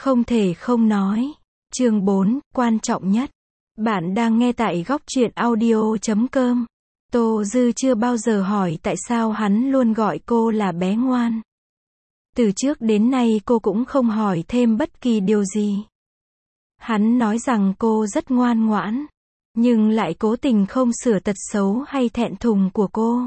Không thể không nói. Chương 4, quan trọng nhất. Bạn đang nghe tại góc truyện audio.com. Tô Dư chưa bao giờ hỏi tại sao hắn luôn gọi cô là bé ngoan. Từ trước đến nay cô cũng không hỏi thêm bất kỳ điều gì. Hắn nói rằng cô rất ngoan ngoãn, nhưng lại cố tình không sửa tật xấu hay thẹn thùng của cô.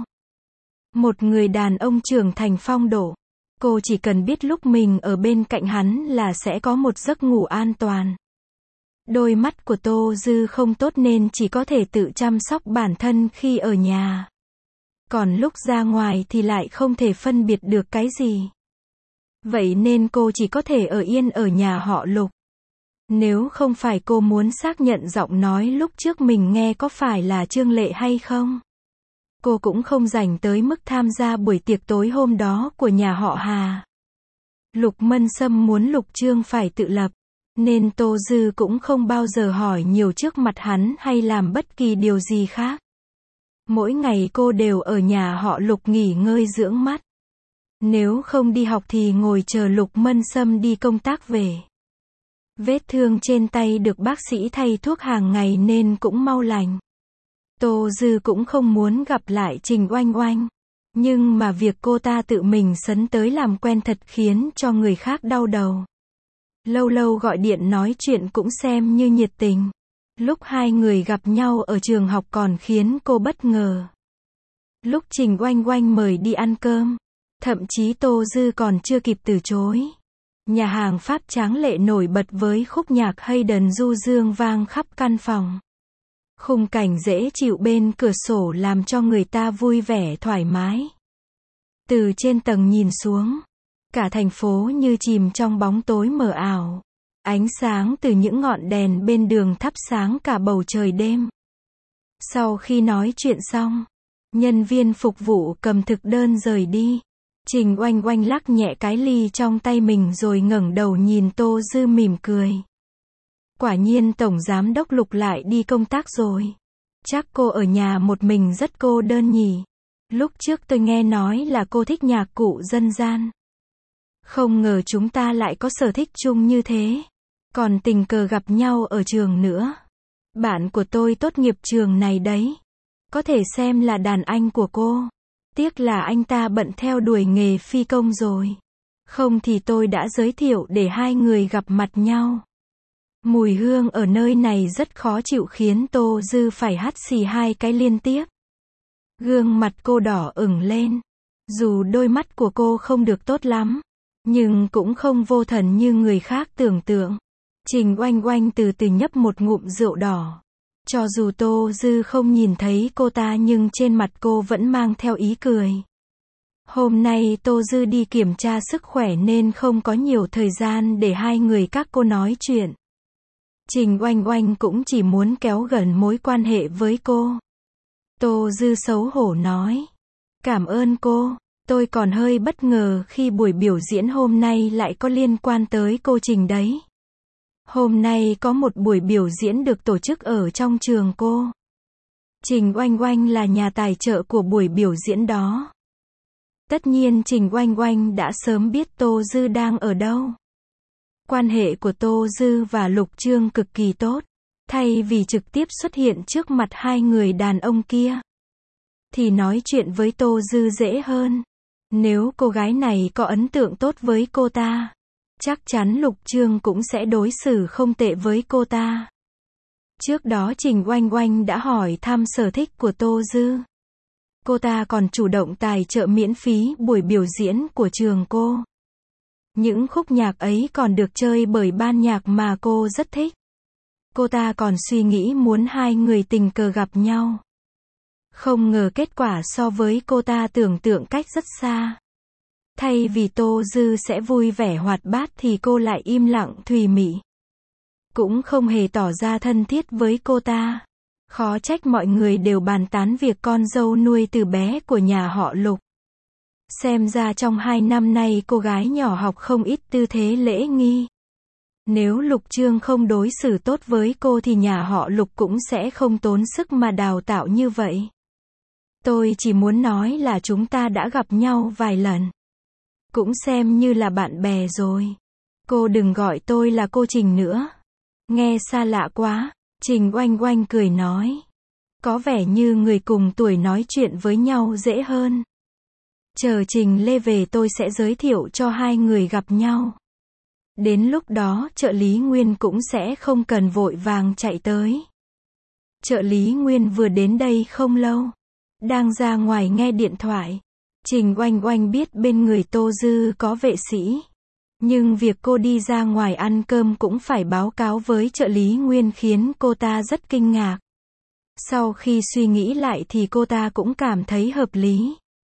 Một người đàn ông trưởng thành phong độ, cô chỉ cần biết lúc mình ở bên cạnh hắn là sẽ có một giấc ngủ an toàn. Đôi mắt của Tô Dư không tốt nên chỉ có thể tự chăm sóc bản thân khi ở nhà. Còn lúc ra ngoài thì lại không thể phân biệt được cái gì. Vậy nên cô chỉ có thể ở yên ở nhà họ Lục. Nếu không phải cô muốn xác nhận giọng nói lúc trước mình nghe có phải là Trương Lệ hay không, cô cũng không rảnh tới mức tham gia buổi tiệc tối hôm đó của nhà họ Hà. Lục Mân Sâm muốn Lục Trương phải tự lập, nên Tô Dư cũng không bao giờ hỏi nhiều trước mặt hắn hay làm bất kỳ điều gì khác. Mỗi ngày cô đều ở nhà họ Lục nghỉ ngơi dưỡng mắt. Nếu không đi học thì ngồi chờ Lục Mân Sâm đi công tác về. Vết thương trên tay được bác sĩ thay thuốc hàng ngày nên cũng mau lành. Tô Dư cũng không muốn gặp lại Trình Oanh Oanh. Nhưng mà việc cô ta tự mình sấn tới làm quen thật khiến cho người khác đau đầu. Lâu lâu gọi điện nói chuyện cũng xem như nhiệt tình. Lúc hai người gặp nhau ở trường học còn khiến cô bất ngờ. Lúc Trình Oanh Oanh mời đi ăn cơm, thậm chí Tô Dư còn chưa kịp từ chối. Nhà hàng Pháp tráng lệ nổi bật với khúc nhạc Haydn du dương vang khắp căn phòng. Khung cảnh dễ chịu bên cửa sổ làm cho người ta vui vẻ thoải mái. Từ trên tầng nhìn xuống, cả thành phố như chìm trong bóng tối mờ ảo. Ánh sáng từ những ngọn đèn bên đường thắp sáng cả bầu trời đêm. Sau khi nói chuyện xong, nhân viên phục vụ cầm thực đơn rời đi. Trình Oanh Oanh lắc nhẹ cái ly trong tay mình rồi ngẩng đầu nhìn Tô Dư mỉm cười. Quả nhiên Tổng Giám đốc Lục lại đi công tác rồi. Chắc cô ở nhà một mình rất cô đơn nhỉ. Lúc trước tôi nghe nói là cô thích nhạc cụ dân gian. Không ngờ chúng ta lại có sở thích chung như thế. Còn tình cờ gặp nhau ở trường nữa. Bạn của tôi tốt nghiệp trường này đấy. Có thể xem là đàn anh của cô. Tiếc là anh ta bận theo đuổi nghề phi công rồi. Không thì tôi đã giới thiệu để hai người gặp mặt nhau. Mùi hương ở nơi này rất khó chịu khiến Tô Dư phải hắt xì hai cái liên tiếp. Gương mặt cô đỏ ửng lên. Dù đôi mắt của cô không được tốt lắm, nhưng cũng không vô thần như người khác tưởng tượng. Trình Oanh Oanh từ từ nhấp một ngụm rượu đỏ. Cho dù Tô Dư không nhìn thấy cô ta nhưng trên mặt cô vẫn mang theo ý cười. Hôm nay Tô Dư đi kiểm tra sức khỏe nên không có nhiều thời gian để hai người các cô nói chuyện. Trình Oanh Oanh cũng chỉ muốn kéo gần mối quan hệ với cô. Tô Dư xấu hổ nói. Cảm ơn cô, tôi còn hơi bất ngờ khi buổi biểu diễn hôm nay lại có liên quan tới cô Trình đấy. Hôm nay có một buổi biểu diễn được tổ chức ở trong trường cô. Trình Oanh Oanh là nhà tài trợ của buổi biểu diễn đó. Tất nhiên Trình Oanh Oanh đã sớm biết Tô Dư đang ở đâu. Quan hệ của Tô Dư và Lục Trương cực kỳ tốt. Thay vì trực tiếp xuất hiện trước mặt hai người đàn ông kia, thì nói chuyện với Tô Dư dễ hơn. Nếu cô gái này có ấn tượng tốt với cô ta, chắc chắn Lục Trương cũng sẽ đối xử không tệ với cô ta. Trước đó Trình Oanh Oanh đã hỏi thăm sở thích của Tô Dư. Cô ta còn chủ động tài trợ miễn phí buổi biểu diễn của trường cô. Những khúc nhạc ấy còn được chơi bởi ban nhạc mà cô rất thích. Cô ta còn suy nghĩ muốn hai người tình cờ gặp nhau. Không ngờ kết quả so với cô ta tưởng tượng cách rất xa. Thay vì Tô Dư sẽ vui vẻ hoạt bát thì cô lại im lặng thùy mị. Cũng không hề tỏ ra thân thiết với cô ta. Khó trách mọi người đều bàn tán việc con dâu nuôi từ bé của nhà họ Lục. Xem ra trong 2 năm nay cô gái nhỏ học không ít tư thế lễ nghi. Nếu Lục Trương không đối xử tốt với cô thì nhà họ Lục cũng sẽ không tốn sức mà đào tạo như vậy. Tôi chỉ muốn nói là chúng ta đã gặp nhau vài lần. Cũng xem như là bạn bè rồi. Cô đừng gọi tôi là cô Trình nữa. Nghe xa lạ quá. Trình Oanh Oanh cười nói. Có vẻ như người cùng tuổi nói chuyện với nhau dễ hơn. Chờ Trình Lê về tôi sẽ giới thiệu cho hai người gặp nhau. Đến lúc đó trợ lý Nguyên cũng sẽ không cần vội vàng chạy tới. Trợ lý Nguyên vừa đến đây không lâu. Đang ra ngoài nghe điện thoại. Trình Oanh Oanh biết bên người Tô Dư có vệ sĩ. Nhưng việc cô đi ra ngoài ăn cơm cũng phải báo cáo với trợ lý Nguyên khiến cô ta rất kinh ngạc. Sau khi suy nghĩ lại thì cô ta cũng cảm thấy hợp lý.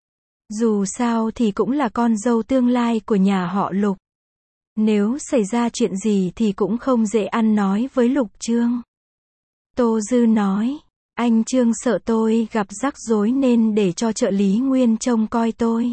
Dù sao thì cũng là con dâu tương lai của nhà họ Lục. Nếu xảy ra chuyện gì thì cũng không dễ ăn nói với Lục Trương. Tô Dư nói, anh Trương sợ tôi gặp rắc rối nên để cho trợ lý Nguyên trông coi tôi.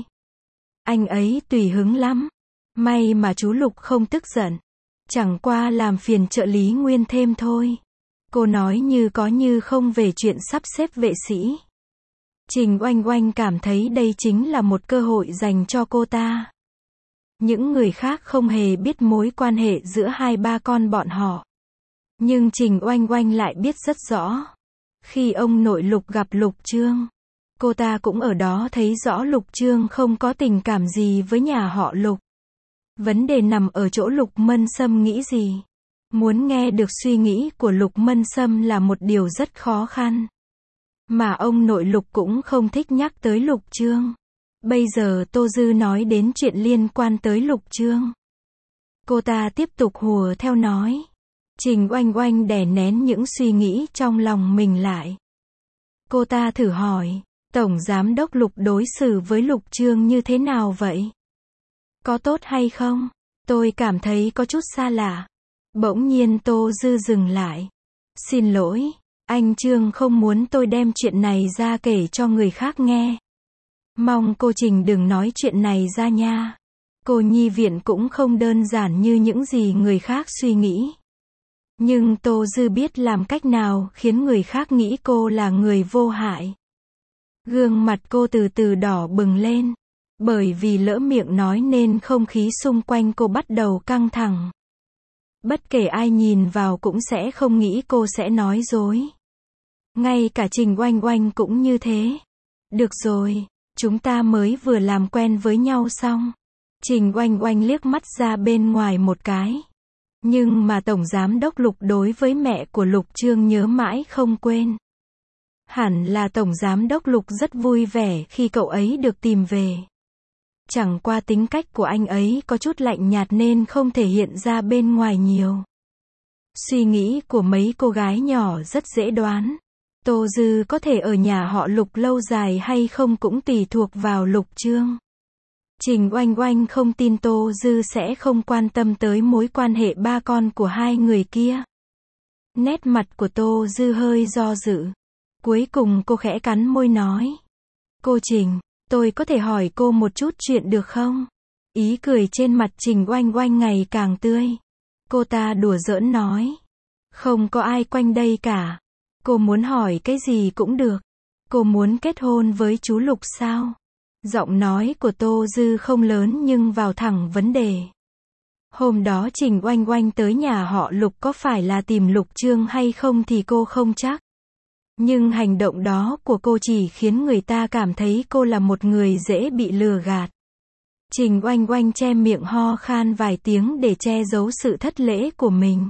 Anh ấy tùy hứng lắm. May mà chú Lục không tức giận. Chẳng qua làm phiền trợ lý Nguyên thêm thôi. Cô nói như có như không về chuyện sắp xếp vệ sĩ. Trình Oanh Oanh cảm thấy đây chính là một cơ hội dành cho cô ta. Những người khác không hề biết mối quan hệ giữa hai ba con bọn họ. Nhưng Trình Oanh Oanh lại biết rất rõ. Khi ông nội Lục gặp Lục Trương, cô ta cũng ở đó thấy rõ Lục Trương không có tình cảm gì với nhà họ Lục. Vấn đề nằm ở chỗ Lục Mân Sâm nghĩ gì. Muốn nghe được suy nghĩ của Lục Mân Sâm là một điều rất khó khăn. Mà ông nội Lục cũng không thích nhắc tới Lục Trương. Bây giờ Tô Dư nói đến chuyện liên quan tới Lục Trương. Cô ta tiếp tục hùa theo nói. Trình Oanh Oanh đè nén những suy nghĩ trong lòng mình lại. Cô ta thử hỏi, Tổng Giám đốc Lục đối xử với Lục Trương như thế nào vậy? Có tốt hay không? Tôi cảm thấy có chút xa lạ. Bỗng nhiên Tô Dư dừng lại. Xin lỗi, anh Trương không muốn tôi đem chuyện này ra kể cho người khác nghe. Mong cô Trình đừng nói chuyện này ra nha. Cô nhi viện cũng không đơn giản như những gì người khác suy nghĩ. Nhưng Tô Dư biết làm cách nào khiến người khác nghĩ cô là người vô hại. Gương mặt cô từ từ đỏ bừng lên. Bởi vì lỡ miệng nói nên không khí xung quanh cô bắt đầu căng thẳng. Bất kể ai nhìn vào cũng sẽ không nghĩ cô sẽ nói dối. Ngay cả Trình Oanh Oanh cũng như thế. Được rồi, chúng ta mới vừa làm quen với nhau xong. Trình Oanh Oanh liếc mắt ra bên ngoài một cái. Nhưng mà Tổng Giám đốc Lục đối với mẹ của Lục Trương nhớ mãi không quên. Hẳn là Tổng Giám đốc Lục rất vui vẻ khi cậu ấy được tìm về. Chẳng qua tính cách của anh ấy có chút lạnh nhạt nên không thể hiện ra bên ngoài nhiều. Suy nghĩ của mấy cô gái nhỏ rất dễ đoán. Tô Dư có thể ở nhà họ Lục lâu dài hay không cũng tùy thuộc vào Lục Trương. Trình Oanh Oanh không tin Tô Dư sẽ không quan tâm tới mối quan hệ ba con của hai người kia. Nét mặt của Tô Dư hơi do dự. Cuối cùng cô khẽ cắn môi nói. Cô Trình, tôi có thể hỏi cô một chút chuyện được không? Ý cười trên mặt Trình Oanh Oanh ngày càng tươi. Cô ta đùa giỡn nói. Không có ai quanh đây cả. Cô muốn hỏi cái gì cũng được. Cô muốn kết hôn với chú Lục sao? Giọng nói của Tô Dư không lớn nhưng vào thẳng vấn đề. Hôm đó Trình Oanh Oanh tới nhà họ Lục có phải là tìm Lục Trương hay không thì cô không chắc. Nhưng hành động đó của cô chỉ khiến người ta cảm thấy cô là một người dễ bị lừa gạt. Trình Oanh Oanh che miệng ho khan vài tiếng để che giấu sự thất lễ của mình.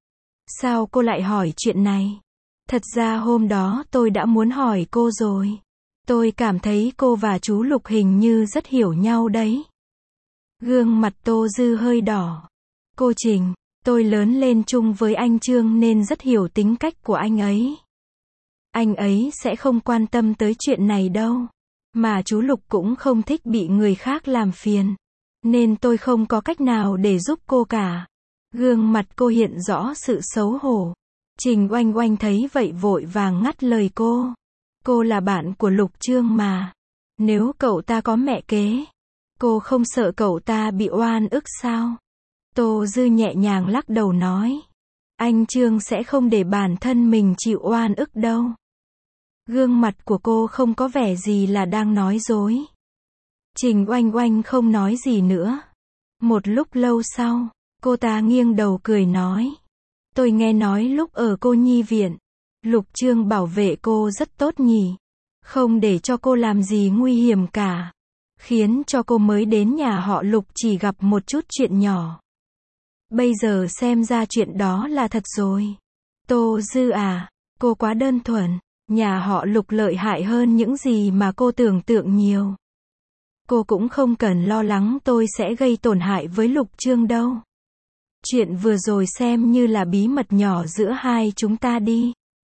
Sao cô lại hỏi chuyện này? Thật ra hôm đó tôi đã muốn hỏi cô rồi. Tôi cảm thấy cô và chú Lục hình như rất hiểu nhau đấy. Gương mặt Tô Dư hơi đỏ. Cô Trình, tôi lớn lên chung với anh Trương nên rất hiểu tính cách của anh ấy. Anh ấy sẽ không quan tâm tới chuyện này đâu. Mà chú Lục cũng không thích bị người khác làm phiền. Nên tôi không có cách nào để giúp cô cả. Gương mặt cô hiện rõ sự xấu hổ. Trình Oanh Oanh thấy vậy vội vàng ngắt lời cô. Cô là bạn của Lục Trương mà. Nếu cậu ta có mẹ kế, cô không sợ cậu ta bị oan ức sao? Tô Dư nhẹ nhàng lắc đầu nói. Anh Trương sẽ không để bản thân mình chịu oan ức đâu. Gương mặt của cô không có vẻ gì là đang nói dối. Trình Oanh Oanh không nói gì nữa. Một lúc lâu sau, Cô ta nghiêng đầu cười nói. Tôi nghe nói lúc ở cô nhi viện, Lục Trương bảo vệ cô rất tốt nhỉ. Không để cho cô làm gì nguy hiểm cả. Khiến cho cô mới đến nhà họ Lục chỉ gặp một chút chuyện nhỏ. Bây giờ xem ra chuyện đó là thật rồi. Tô Dư à, cô quá đơn thuần. Nhà họ Lục lợi hại hơn những gì mà cô tưởng tượng nhiều. Cô cũng không cần lo lắng tôi sẽ gây tổn hại với Lục Trương đâu. Chuyện vừa rồi xem như là bí mật nhỏ giữa hai chúng ta đi.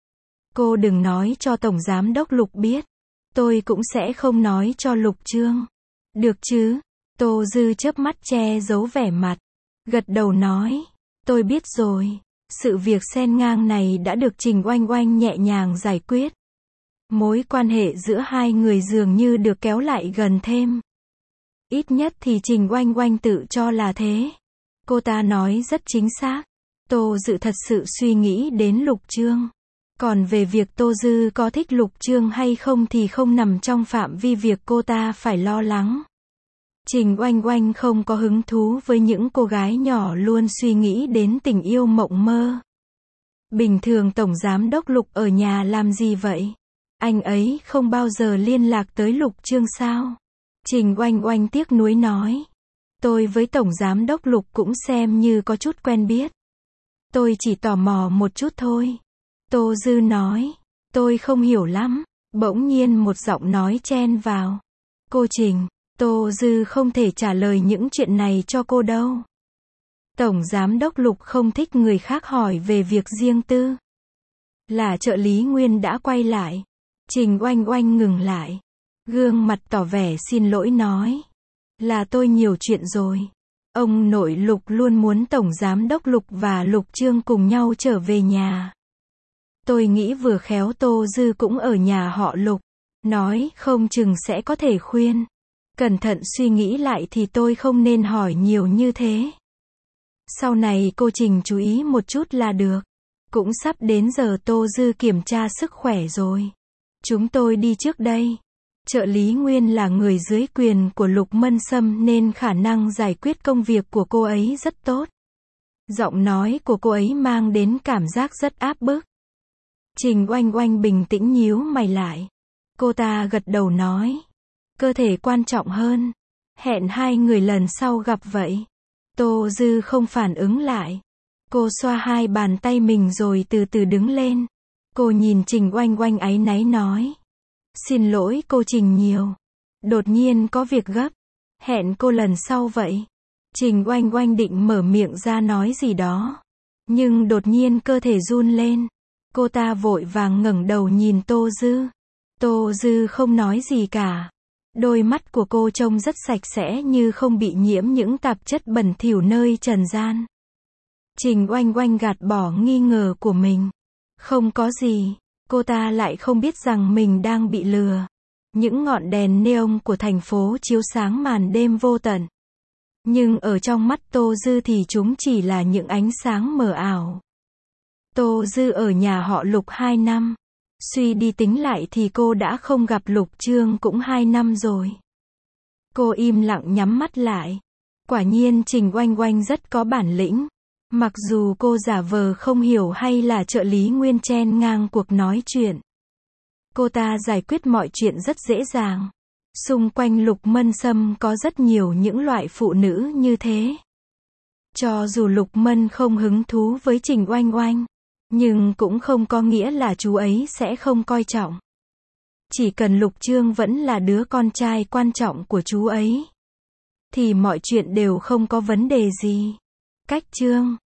Cô đừng nói cho Tổng Giám đốc Lục biết. Tôi cũng sẽ không nói cho Lục Trương. Được chứ? Tô Dư chớp mắt che giấu vẻ mặt. Gật đầu nói. Tôi biết rồi. Sự việc xen ngang này đã được Trình Oanh Oanh nhẹ nhàng giải quyết. Mối quan hệ giữa hai người dường như được kéo lại gần thêm. Ít nhất thì Trình Oanh Oanh tự cho là thế. Cô ta nói rất chính xác. Tô Dư thật sự suy nghĩ đến Lục Trương. Còn về việc Tô Dư có thích Lục Trương hay không thì không nằm trong phạm vi việc cô ta phải lo lắng. Trình Oanh Oanh không có hứng thú với những cô gái nhỏ luôn suy nghĩ đến tình yêu mộng mơ. Bình thường Tổng Giám đốc Lục ở nhà làm gì vậy? Anh ấy không bao giờ liên lạc tới Lục Trương sao? Trình Oanh Oanh tiếc nuối nói. Tôi với Tổng Giám đốc Lục cũng xem như có chút quen biết. Tôi chỉ tò mò một chút thôi. Tô Dư nói. Tôi không hiểu lắm. Bỗng nhiên một giọng nói chen vào. Cô Trình, Tô Dư không thể trả lời những chuyện này cho cô đâu. Tổng Giám đốc Lục không thích người khác hỏi về việc riêng tư. Là trợ lý Nguyên đã quay lại. Trình Oanh Oanh ngừng lại. Gương mặt tỏ vẻ xin lỗi nói. Là tôi nhiều chuyện rồi. Ông nội Lục luôn muốn Tổng Giám đốc Lục và Lục Trương cùng nhau trở về nhà. Tôi nghĩ vừa khéo Tô Dư cũng ở nhà họ Lục. Nói không chừng sẽ có thể khuyên. Cẩn thận suy nghĩ lại thì tôi không nên hỏi nhiều như thế. Sau này cô Trình chú ý một chút là được. Cũng sắp đến giờ Tô Dư kiểm tra sức khỏe rồi. Chúng tôi đi trước đây. Trợ lý Nguyên là người dưới quyền của Lục Mân Sâm nên khả năng giải quyết công việc của cô ấy rất tốt. Giọng nói của cô ấy mang đến cảm giác rất áp bức. Trình Oanh Oanh bình tĩnh nhíu mày lại. Cô ta gật đầu nói. Cơ thể quan trọng hơn. Hẹn hai người lần sau gặp vậy. Tô Dư không phản ứng lại. Cô xoa hai bàn tay mình rồi từ từ đứng lên. Cô nhìn Trình Oanh Oanh áy náy nói. Xin lỗi cô Trình nhiều. Đột nhiên có việc gấp. Hẹn cô lần sau vậy. Trình Oanh Oanh định mở miệng ra nói gì đó. Nhưng đột nhiên cơ thể run lên. Cô ta vội vàng ngẩng đầu nhìn Tô Dư. Tô Dư không nói gì cả. Đôi mắt của cô trông rất sạch sẽ như không bị nhiễm những tạp chất bẩn thỉu nơi trần gian. Trình Oanh Oanh gạt bỏ nghi ngờ của mình. Không có gì. Cô ta lại không biết rằng mình đang bị lừa. Những ngọn đèn neon của thành phố chiếu sáng màn đêm vô tận. Nhưng ở trong mắt Tô Dư thì chúng chỉ là những ánh sáng mờ ảo. Tô Dư ở nhà họ Lục 2 năm. Suy đi tính lại thì cô đã không gặp Lục Trương cũng 2 năm rồi. Cô im lặng nhắm mắt lại. Quả nhiên Trình Oanh Oanh rất có bản lĩnh. Mặc dù cô giả vờ không hiểu hay là trợ lý Nguyên chen ngang cuộc nói chuyện. Cô ta giải quyết mọi chuyện rất dễ dàng. Xung quanh Lục Mân Sâm có rất nhiều những loại phụ nữ như thế. Cho dù Lục Mân không hứng thú với Trình Oanh Oanh, nhưng cũng không có nghĩa là chú ấy sẽ không coi trọng. Chỉ cần Lục Trương vẫn là đứa con trai quan trọng của chú ấy, thì mọi chuyện đều không có vấn đề gì. Cách Trương